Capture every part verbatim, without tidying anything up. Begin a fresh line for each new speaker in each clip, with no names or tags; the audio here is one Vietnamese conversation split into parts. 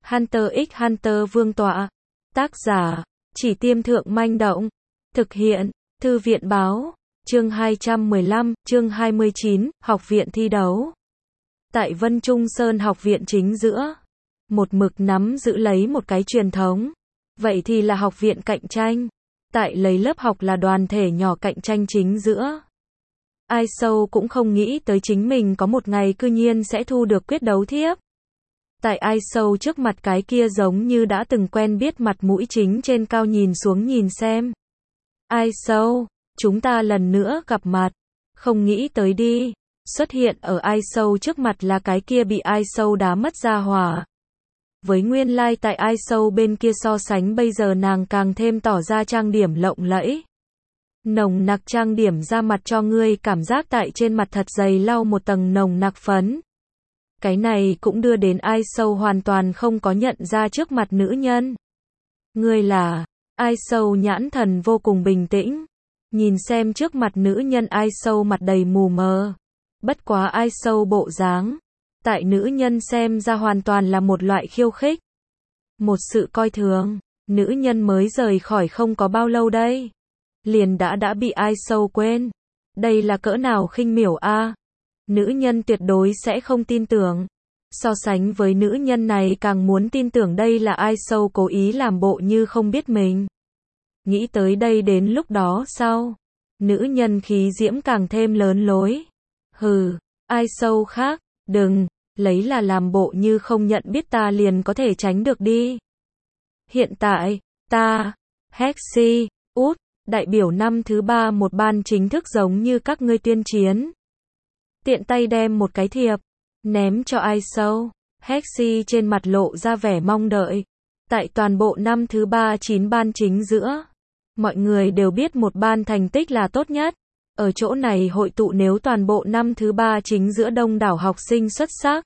Hunter x Hunter Vương tọa. Tác giả, Chỉ Tiêm Thượng Manh Động. Thực hiện, Thư viện Báo. Chương hai trăm mười lăm, chương hai mươi chín, Học viện thi đấu. Tại Vân Trung Sơn học viện chính giữa, một mực nắm giữ lấy một cái truyền thống. Vậy thì là học viện cạnh tranh. Tại lấy lớp học là đoàn thể nhỏ cạnh tranh chính giữa. Ai sâu cũng không nghĩ tới chính mình có một ngày cư nhiên sẽ thu được quyết đấu thiếp. Tại ai sâu trước mặt cái kia giống như đã từng quen biết mặt mũi chính trên cao nhìn xuống nhìn xem. Ai sâu, chúng ta lần nữa gặp mặt. Không nghĩ tới đi. Xuất hiện ở ai sâu trước mặt là cái kia bị ai sâu đá mất ra hỏa. Với nguyên lai like tại ai sâu bên kia so sánh bây giờ nàng càng thêm tỏ ra trang điểm lộng lẫy. Nồng nặc trang điểm ra mặt cho ngươi cảm giác tại trên mặt thật dày lau một tầng nồng nặc phấn. Cái này cũng đưa đến ai sâu hoàn toàn không có nhận ra trước mặt nữ nhân. Ngươi là, ai sâu nhãn thần vô cùng bình tĩnh. Nhìn xem trước mặt nữ nhân ai sâu mặt đầy mù mờ. Bất quá ai sâu bộ dáng. Tại nữ nhân xem ra hoàn toàn là một loại khiêu khích. Một sự coi thường. Nữ nhân mới rời khỏi không có bao lâu đây. Liền đã đã bị ai sâu quên. Đây là cỡ nào khinh miểu a? Nữ nhân tuyệt đối sẽ không tin tưởng. So sánh với nữ nhân này càng muốn tin tưởng đây là ai sâu cố ý làm bộ như không biết mình. Nghĩ tới đây đến lúc đó sau. Nữ nhân khí diễm càng thêm lớn lối. Hừ, ai sâu khác, đừng, lấy là làm bộ như không nhận biết ta liền có thể tránh được đi. Hiện tại, ta, Hexy, út, đại biểu năm thứ ba một ban chính thức giống như các ngươi tuyên chiến. Tiện tay đem một cái thiệp, ném cho ai sâu. Hexy trên mặt lộ ra vẻ mong đợi. Tại toàn bộ năm thứ ba chín ban chính giữa, mọi người đều biết một ban thành tích là tốt nhất. Ở chỗ này hội tụ nếu toàn bộ năm thứ ba chính giữa đông đảo học sinh xuất sắc.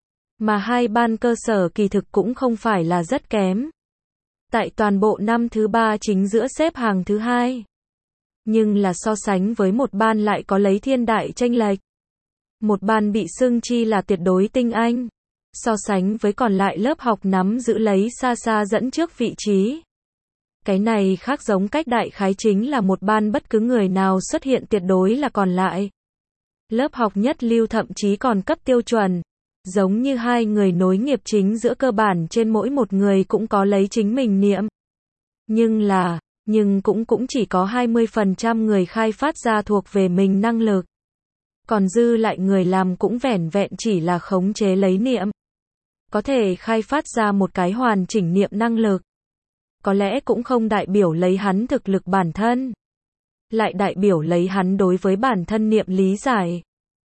Mà hai ban cơ sở kỳ thực cũng không phải là rất kém. Tại toàn bộ năm thứ ba chính giữa xếp hàng thứ hai. Nhưng là so sánh với một ban lại có lấy thiên đại chênh lệch. Một ban bị xưng chi là tuyệt đối tinh anh. So sánh với còn lại lớp học nắm giữ lấy xa xa dẫn trước vị trí. Cái này khác giống cách đại khái chính là một ban bất cứ người nào xuất hiện tuyệt đối là còn lại. Lớp học nhất lưu thậm chí còn cấp tiêu chuẩn. Giống như hai người nối nghiệp chính giữa cơ bản trên mỗi một người cũng có lấy chính mình niệm. Nhưng là, nhưng cũng cũng chỉ có hai mươi phần trăm người khai phát ra thuộc về mình năng lực. Còn dư lại người làm cũng vẻn vẹn chỉ là khống chế lấy niệm. Có thể khai phát ra một cái hoàn chỉnh niệm năng lực. Có lẽ cũng không đại biểu lấy hắn thực lực bản thân. Lại đại biểu lấy hắn đối với bản thân niệm lý giải.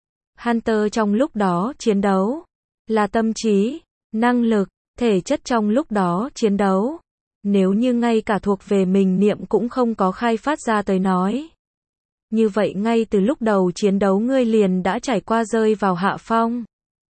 Hunter trong lúc đó chiến đấu. Là tâm trí, năng lực, thể chất trong lúc đó chiến đấu. Nếu như ngay cả thuộc về mình niệm cũng không có khai phát ra tới nói. Như vậy ngay từ lúc đầu chiến đấu ngươi liền đã trải qua rơi vào hạ phong.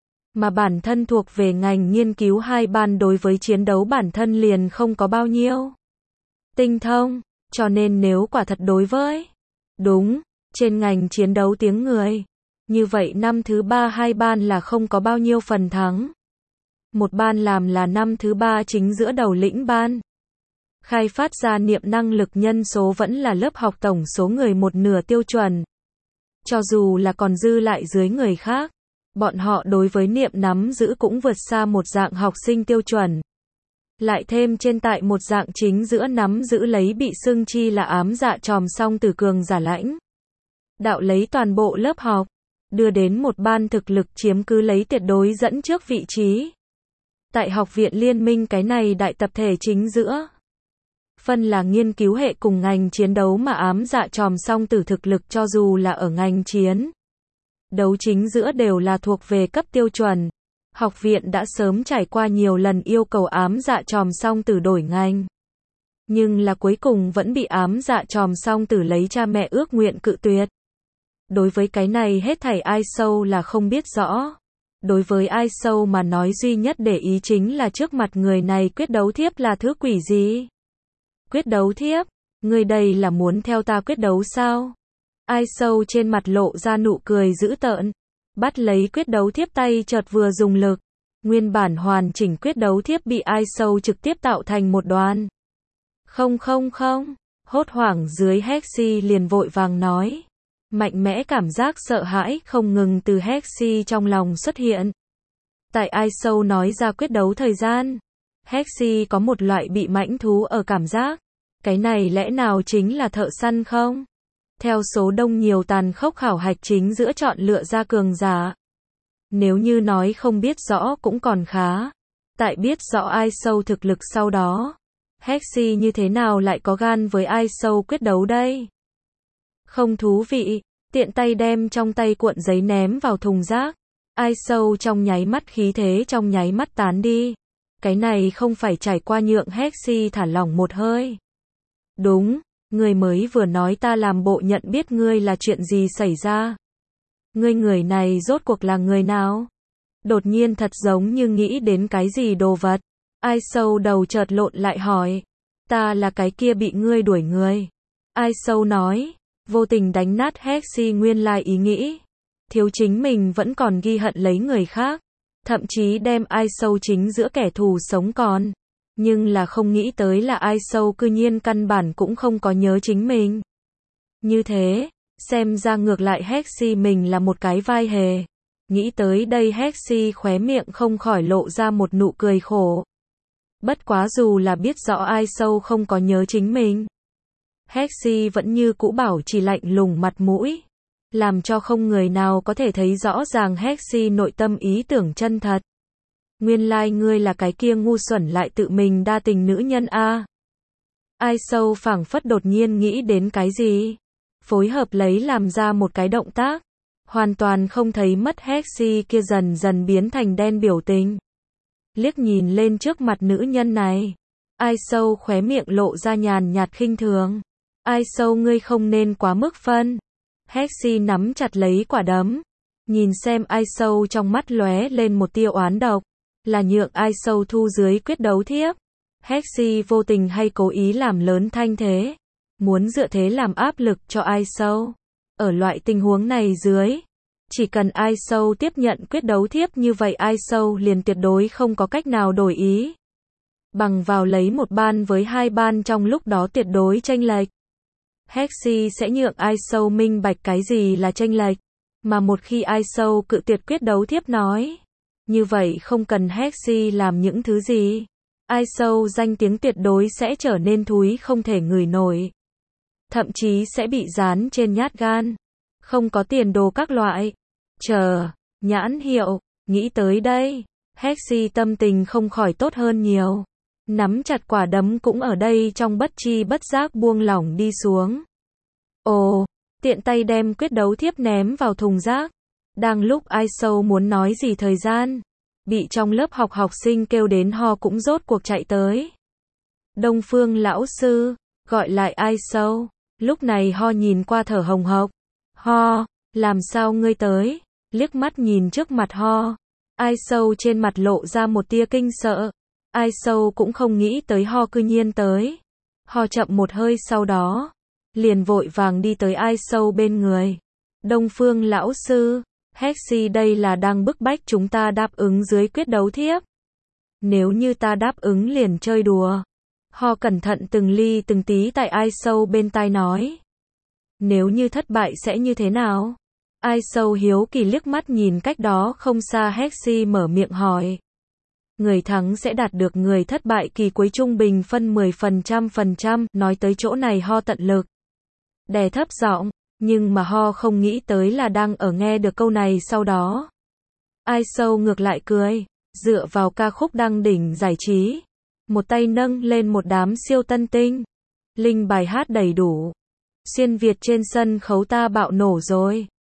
Mà bản thân thuộc về ngành nghiên cứu hai ban đối với chiến đấu bản thân liền không có bao nhiêu tinh thông, cho nên nếu quả thật đối với đúng, trên ngành chiến đấu tiếng người, như vậy năm thứ ba hai ban là không có bao nhiêu phần thắng. Một ban làm là năm thứ ba chính giữa đầu lĩnh ban. Khai phát ra niệm năng lực nhân số vẫn là lớp học tổng số người một nửa tiêu chuẩn. Cho dù là còn dư lại dưới người khác. Bọn họ đối với niệm nắm giữ cũng vượt xa một dạng học sinh tiêu chuẩn. Lại thêm trên tại một dạng chính giữa nắm giữ lấy bị xưng chi là ám dạ tròm song tử cường giả lãnh. Đạo lấy toàn bộ lớp học, đưa đến một ban thực lực chiếm cứ lấy tuyệt đối dẫn trước vị trí. Tại học viện liên minh cái này đại tập thể chính giữa. Phân là nghiên cứu hệ cùng ngành chiến đấu mà ám dạ tròm song tử thực lực cho dù là ở ngành chiến. Đấu chính giữa đều là thuộc về cấp tiêu chuẩn. Học viện đã sớm trải qua nhiều lần yêu cầu ám dạ tròm song tử đổi ngành. Nhưng là cuối cùng vẫn bị ám dạ tròm song tử lấy cha mẹ ước nguyện cự tuyệt. Đối với cái này hết thảy ai sâu là không biết rõ. Đối với ai sâu mà nói duy nhất để ý chính là trước mặt người này quyết đấu thiếp là thứ quỷ gì? Quyết đấu thiếp? Người đây là muốn theo ta quyết đấu sao? Ai sâu trên mặt lộ ra nụ cười dữ tợn. Bắt lấy quyết đấu thiếp tay chợt vừa dùng lực. Nguyên bản hoàn chỉnh quyết đấu thiếp bị ai sâu trực tiếp tạo thành một đoàn. Không không không, hốt hoảng dưới Hexy liền vội vàng nói. Mạnh mẽ cảm giác sợ hãi không ngừng từ Hexy trong lòng xuất hiện. Tại ai sâu nói ra quyết đấu thời gian, Hexy có một loại bị mãnh thú ở cảm giác. Cái này lẽ nào chính là thợ săn không? Theo số đông nhiều tàn khốc khảo hạch chính giữa chọn lựa ra cường giả. Nếu như nói không biết rõ cũng còn khá. Tại biết rõ ai sâu thực lực sau đó, Hexy như thế nào lại có gan với ai sâu quyết đấu đây? Không thú vị, tiện tay đem trong tay cuộn giấy ném vào thùng rác. Ai sâu trong nháy mắt khí thế trong nháy mắt tán đi. Cái này không phải trải qua nhượng Hexy thả lỏng một hơi. Đúng, ngươi mới vừa nói ta làm bộ nhận biết ngươi là chuyện gì xảy ra. Ngươi người này rốt cuộc là người nào? Đột nhiên thật giống như nghĩ đến cái gì đồ vật. Ai sâu đầu chợt lộn lại hỏi. Ta là cái kia bị ngươi đuổi người. Ai sâu nói, vô tình đánh nát Hexy nguyên lai ý nghĩ. Thiếu chính mình vẫn còn ghi hận lấy người khác. Thậm chí đem ai sâu chính giữa kẻ thù sống còn. Nhưng là không nghĩ tới là ai sâu cư nhiên căn bản cũng không có nhớ chính mình. Như thế, xem ra ngược lại Hexy mình là một cái vai hề. Nghĩ tới đây Hexy khóe miệng không khỏi lộ ra một nụ cười khổ. Bất quá dù là biết rõ ai sâu không có nhớ chính mình, Hexy vẫn như cũ bảo trì lạnh lùng mặt mũi. Làm cho không người nào có thể thấy rõ ràng Hexy nội tâm ý tưởng chân thật. Nguyên lai like ngươi là cái kia ngu xuẩn lại tự mình đa tình nữ nhân a. Ai sâu phảng phất đột nhiên nghĩ đến cái gì, phối hợp lấy làm ra một cái động tác, hoàn toàn không thấy mất Hexy kia dần dần biến thành đen biểu tình. Liếc nhìn lên trước mặt nữ nhân này, ai sâu khóe miệng lộ ra nhàn nhạt khinh thường. Ai sâu ngươi không nên quá mức phân. Hexy nắm chặt lấy quả đấm, nhìn xem ai sâu trong mắt lóe lên một tia oán độc. Là nhượng ai sâu thu dưới quyết đấu thiếp. Hexy vô tình hay cố ý làm lớn thanh thế, muốn dựa thế làm áp lực cho ai sâu. Ở loại tình huống này dưới, chỉ cần ai sâu tiếp nhận quyết đấu thiếp như vậy ai sâu liền tuyệt đối không có cách nào đổi ý. Bằng vào lấy một ban với hai ban trong lúc đó tuyệt đối chênh lệch. Hexy sẽ nhượng ai sâu minh bạch cái gì là chênh lệch, mà một khi ai sâu cự tuyệt quyết đấu thiếp nói, như vậy không cần Hexy làm những thứ gì, ai sâu danh tiếng tuyệt đối sẽ trở nên thúi không thể ngửi nổi. Thậm chí sẽ bị dán trên nhát gan. Không có tiền đồ các loại. Chờ, nhãn hiệu, nghĩ tới đây, Hexy tâm tình không khỏi tốt hơn nhiều. Nắm chặt quả đấm cũng ở đây trong bất chi bất giác buông lỏng đi xuống. Ồ, tiện tay đem quyết đấu thiếp ném vào thùng rác. Đang lúc ai sâu muốn nói gì thời gian, bị trong lớp học học sinh kêu đến ho cũng rốt cuộc chạy tới. Đông Phương lão sư, gọi lại ai sâu, lúc này ho nhìn qua thở hồng hộc. Ho, làm sao ngươi tới? Liếc mắt nhìn trước mặt ho, ai sâu trên mặt lộ ra một tia kinh sợ. Ai sâu cũng không nghĩ tới ho cư nhiên tới. Ho chậm một hơi sau đó, liền vội vàng đi tới ai sâu bên người. Đông Phương lão sư, Hexy đây là đang bức bách chúng ta đáp ứng dưới quyết đấu thiếp. Nếu như ta đáp ứng liền chơi đùa. Ho cẩn thận từng ly từng tí tại ai sâu bên tai nói. Nếu như thất bại sẽ như thế nào? Ai sâu hiếu kỳ liếc mắt nhìn cách đó không xa Hexy mở miệng hỏi. Người thắng sẽ đạt được người thất bại kỳ cuối trung bình phân mười phần trăm phần trăm, nói tới chỗ này ho tận lực đè thấp giọng, nhưng mà ho không nghĩ tới là đang ở nghe được câu này sau đó. Ai sâu ngược lại cười, dựa vào ca khúc đăng đỉnh giải trí, một tay nâng lên một đám siêu tân tinh, linh bài hát đầy đủ. Xuyên Việt trên sân khấu ta bạo nổ rồi.